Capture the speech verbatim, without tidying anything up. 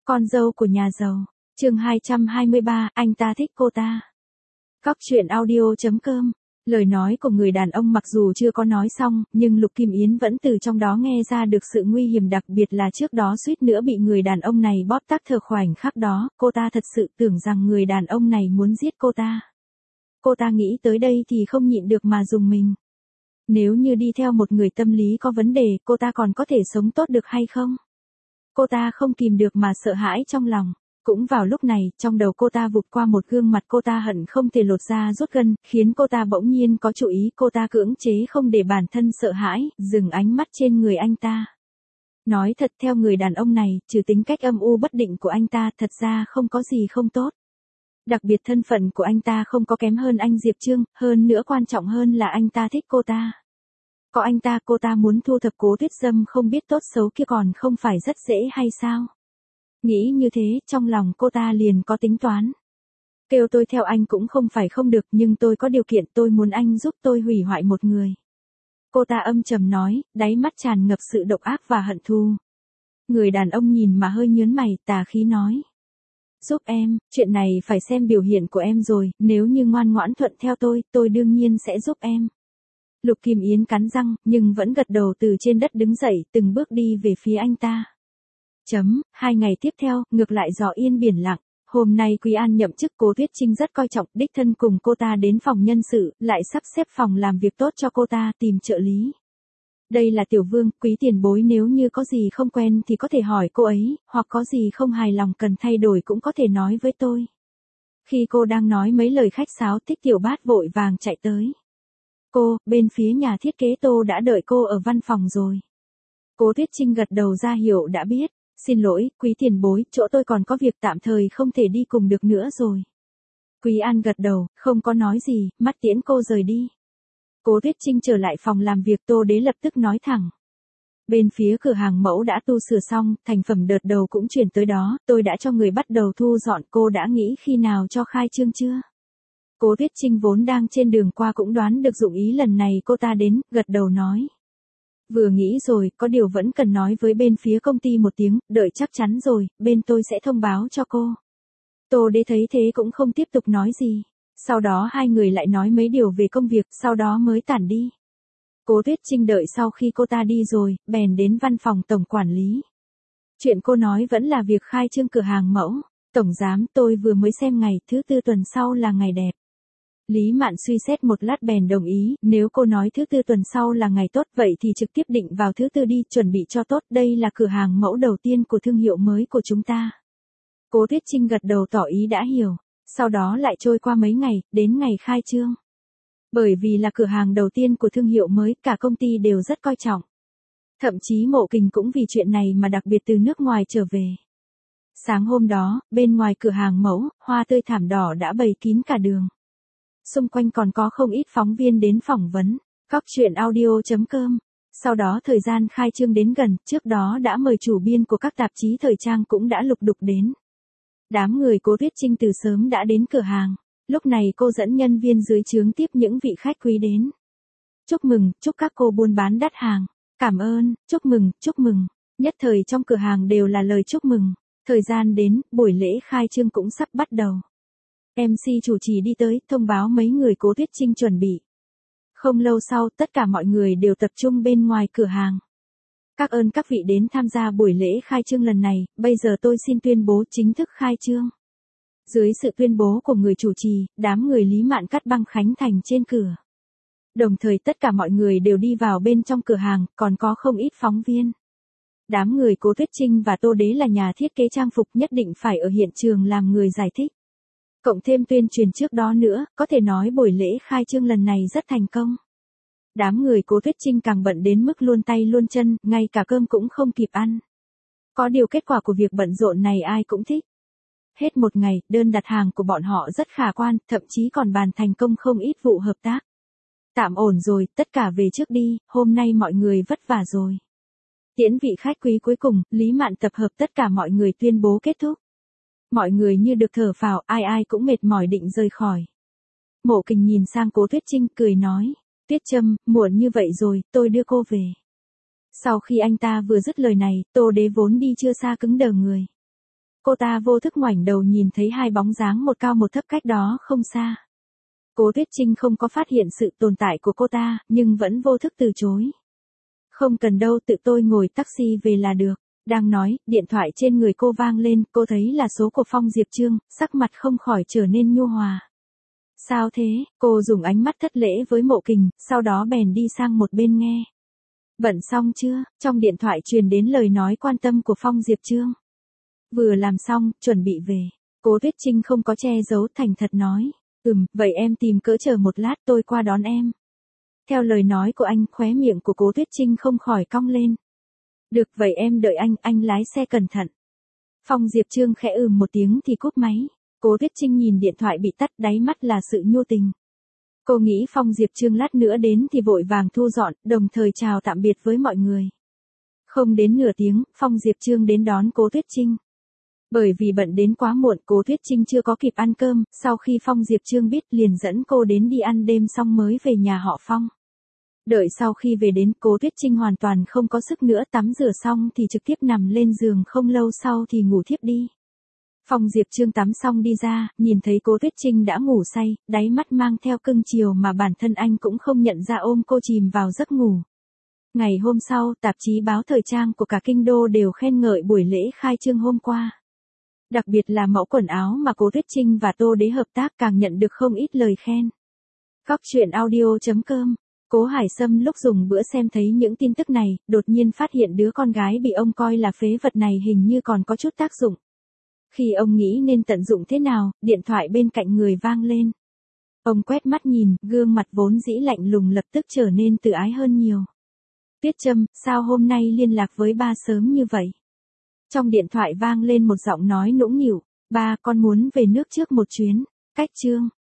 Con dâu của nhà giàu. Chương hai trăm hai mươi ba, anh ta thích cô ta. Góc truyện audio chấm com. Lời nói của người đàn ông mặc dù chưa có nói xong, nhưng Lục Kim Yến vẫn từ trong đó nghe ra được sự nguy hiểm, đặc biệt là trước đó suýt nữa bị người đàn ông này bóp tắt thở. Khoảnh khắc đó, cô ta thật sự tưởng rằng người đàn ông này muốn giết cô ta. Cô ta nghĩ tới đây thì không nhịn được mà rùng mình. Nếu như đi theo một người tâm lý có vấn đề, cô ta còn có thể sống tốt được hay không? Cô ta không kìm được mà sợ hãi trong lòng. Cũng vào lúc này, trong đầu cô ta vụt qua một gương mặt cô ta hận không thể lột da rút gân, khiến cô ta bỗng nhiên có chủ ý. Cô ta cưỡng chế không để bản thân sợ hãi, dừng ánh mắt trên người anh ta. Nói thật, theo người đàn ông này, trừ tính cách âm u bất định của anh ta, thật ra không có gì không tốt. Đặc biệt thân phận của anh ta không có kém hơn anh Diệp Trương, hơn nữa quan trọng hơn là anh ta thích cô ta. Có anh ta, cô ta muốn thu thập Cố Tuyết Sâm không biết tốt xấu kia còn không phải rất dễ hay sao? Nghĩ như thế, trong lòng cô ta liền có tính toán. Kêu tôi theo anh cũng không phải không được, nhưng tôi có điều kiện, tôi muốn anh giúp tôi hủy hoại một người. Cô ta âm trầm nói, đáy mắt tràn ngập sự độc ác và hận thù. Người đàn ông nhìn mà hơi nhướng mày, tà khí nói. Giúp em, chuyện này phải xem biểu hiện của em rồi, nếu như ngoan ngoãn thuận theo tôi, tôi đương nhiên sẽ giúp em. Lục Kim Yến cắn răng, nhưng vẫn gật đầu, từ trên đất đứng dậy, từng bước đi về phía anh ta. Chấm, hai ngày tiếp theo, ngược lại gió yên biển lặng. Hôm nay Quý An nhậm chức, Cố Tuyết Trinh rất coi trọng, đích thân cùng cô ta đến phòng nhân sự, lại sắp xếp phòng làm việc tốt cho cô ta, tìm trợ lý. Đây là Tiểu Vương, Quý tiền bối, nếu như có gì không quen thì có thể hỏi cô ấy, hoặc có gì không hài lòng cần thay đổi cũng có thể nói với tôi. Khi cô đang nói mấy lời khách sáo, Thích Tiểu Bát vội vàng chạy tới. Cô, bên phía nhà thiết kế Tô đã đợi cô ở văn phòng rồi. Cố Tuyết Trinh gật đầu ra hiệu đã biết. Xin lỗi, Quý tiền bối, chỗ tôi còn có việc tạm thời không thể đi cùng được nữa rồi. Quý An gật đầu, không có nói gì, mắt tiễn cô rời đi. Cố Tuyết Trinh trở lại phòng làm việc, Tô Đế lập tức nói thẳng. Bên phía cửa hàng mẫu đã tu sửa xong, thành phẩm đợt đầu cũng chuyển tới đó, tôi đã cho người bắt đầu thu dọn, cô đã nghĩ khi nào cho khai trương chưa? Cố Tuyết Trinh vốn đang trên đường qua cũng đoán được dụng ý lần này cô ta đến, gật đầu nói. Vừa nghĩ rồi, có điều vẫn cần nói với bên phía công ty một tiếng, đợi chắc chắn rồi, bên tôi sẽ thông báo cho cô. Tô Đế thấy thế cũng không tiếp tục nói gì. Sau đó hai người lại nói mấy điều về công việc, sau đó mới tản đi. Cố Tuyết Trinh đợi sau khi cô ta đi rồi, bèn đến văn phòng tổng quản lý. Chuyện cô nói vẫn là việc khai trương cửa hàng mẫu. Tổng giám, tôi vừa mới xem ngày, thứ tư tuần sau là ngày đẹp. Lý Mạn suy xét một lát bèn đồng ý, nếu cô nói thứ tư tuần sau là ngày tốt, vậy thì trực tiếp định vào thứ tư đi, chuẩn bị cho tốt, đây là cửa hàng mẫu đầu tiên của thương hiệu mới của chúng ta. Cố Tuyết Trinh gật đầu tỏ ý đã hiểu, sau đó lại trôi qua mấy ngày, đến ngày khai trương. Bởi vì là cửa hàng đầu tiên của thương hiệu mới, cả công ty đều rất coi trọng. Thậm chí Mộ Kình cũng vì chuyện này mà đặc biệt từ nước ngoài trở về. Sáng hôm đó, bên ngoài cửa hàng mẫu, hoa tươi thảm đỏ đã bày kín cả đường. Xung quanh còn có không ít phóng viên đến phỏng vấn. Góc truyện audio chấm com. Sau đó thời gian khai trương đến gần, trước đó đã mời chủ biên của các tạp chí thời trang cũng đã lục đục đến. Đám người Cố Tuyết Trinh từ sớm đã đến cửa hàng. Lúc này cô dẫn nhân viên dưới trướng tiếp những vị khách quý đến. Chúc mừng, chúc các cô buôn bán đắt hàng. Cảm ơn, chúc mừng, chúc mừng. Nhất thời trong cửa hàng đều là lời chúc mừng. Thời gian đến, buổi lễ khai trương cũng sắp bắt đầu. em xê chủ trì đi tới, thông báo mấy người Cố Tuyết Trinh chuẩn bị. Không lâu sau, tất cả mọi người đều tập trung bên ngoài cửa hàng. Các ơn các vị đến tham gia buổi lễ khai trương lần này, bây giờ tôi xin tuyên bố chính thức khai trương. Dưới sự tuyên bố của người chủ trì, đám người Lý Mạn cắt băng khánh thành trên cửa. Đồng thời tất cả mọi người đều đi vào bên trong cửa hàng, còn có không ít phóng viên. Đám người Cố Tuyết Trinh và Tô Đế là nhà thiết kế trang phục, nhất định phải ở hiện trường làm người giải thích. Cộng thêm tuyên truyền trước đó nữa, có thể nói buổi lễ khai trương lần này rất thành công. Đám người Cố Tuyết Trinh càng bận đến mức luôn tay luôn chân, ngay cả cơm cũng không kịp ăn. Có điều kết quả của việc bận rộn này ai cũng thích. Hết một ngày, đơn đặt hàng của bọn họ rất khả quan, thậm chí còn bàn thành công không ít vụ hợp tác. Tạm ổn rồi, tất cả về trước đi, hôm nay mọi người vất vả rồi. Tiễn vị khách quý cuối cùng, Lý Mạn tập hợp tất cả mọi người tuyên bố kết thúc. Mọi người như được thở phào, ai ai cũng mệt mỏi định rời khỏi. Mộ Kình nhìn sang Cố Tuyết Trinh cười nói, Tuyết Trâm, muộn như vậy rồi, tôi đưa cô về. Sau khi anh ta vừa dứt lời này, Tô Đế vốn đi chưa xa cứng đờ người. cô ta vô thức ngoảnh đầu nhìn thấy hai bóng dáng một cao một thấp cách đó không xa. Cố Tuyết Trinh không có phát hiện sự tồn tại của cô ta, nhưng vẫn vô thức từ chối. Không cần đâu, tự tôi ngồi taxi về là được. Đang nói, điện thoại trên người cô vang lên, cô thấy là số của Phong Diệp Trương, sắc mặt không khỏi trở nên nhu hòa. Sao thế? Cô dùng ánh mắt thất lễ với Mộ Kình, sau đó bèn đi sang một bên nghe. Bận xong chưa? Trong điện thoại truyền đến lời nói quan tâm của Phong Diệp Trương. Vừa làm xong, chuẩn bị về. Cố Tuyết Trinh không có che giấu, thành thật nói. Ừm, vậy em tìm cỡ chờ một lát, tôi qua đón em. Theo lời nói của anh, khóe miệng của Cố Tuyết Trinh không khỏi cong lên. Được, vậy em đợi anh, anh lái xe cẩn thận. Phong Diệp Trương khẽ ừm một tiếng thì cúp máy. Cố Tuyết Trinh nhìn điện thoại bị tắt, đáy mắt là sự nhu tình. Cô nghĩ Phong Diệp Trương lát nữa đến thì vội vàng thu dọn, đồng thời chào tạm biệt với mọi người. Không đến nửa tiếng, Phong Diệp Trương đến đón Cố Tuyết Trinh. Bởi vì bận đến quá muộn, Cố Tuyết Trinh chưa có kịp ăn cơm, sau khi Phong Diệp Trương biết liền dẫn cô đến đi ăn đêm xong mới về nhà họ Phong. Đợi sau khi về đến, Cố Tuyết Trinh hoàn toàn không có sức nữa, tắm rửa xong thì trực tiếp nằm lên giường, không lâu sau thì ngủ thiếp đi. Phong Diệp Trương tắm xong đi ra, nhìn thấy Cố Tuyết Trinh đã ngủ say, đáy mắt mang theo cưng chiều mà bản thân anh cũng không nhận ra, ôm cô chìm vào giấc ngủ. Ngày hôm sau, tạp chí báo thời trang của cả kinh đô đều khen ngợi buổi lễ khai trương hôm qua. Đặc biệt là mẫu quần áo mà Cố Tuyết Trinh và Tô Đế hợp tác càng nhận được không ít lời khen. Cóc truyện audio chấm com. Cố Hải Sâm lúc dùng bữa xem thấy những tin tức này, đột nhiên phát hiện đứa con gái bị ông coi là phế vật này hình như còn có chút tác dụng. Khi ông nghĩ nên tận dụng thế nào, điện thoại bên cạnh người vang lên. Ông quét mắt nhìn, gương mặt vốn dĩ lạnh lùng lập tức trở nên từ ái hơn nhiều. Tuyết Trâm, sao hôm nay liên lạc với ba sớm như vậy? Trong điện thoại vang lên một giọng nói nũng nịu, ba, con muốn về nước trước một chuyến. Cách Trương,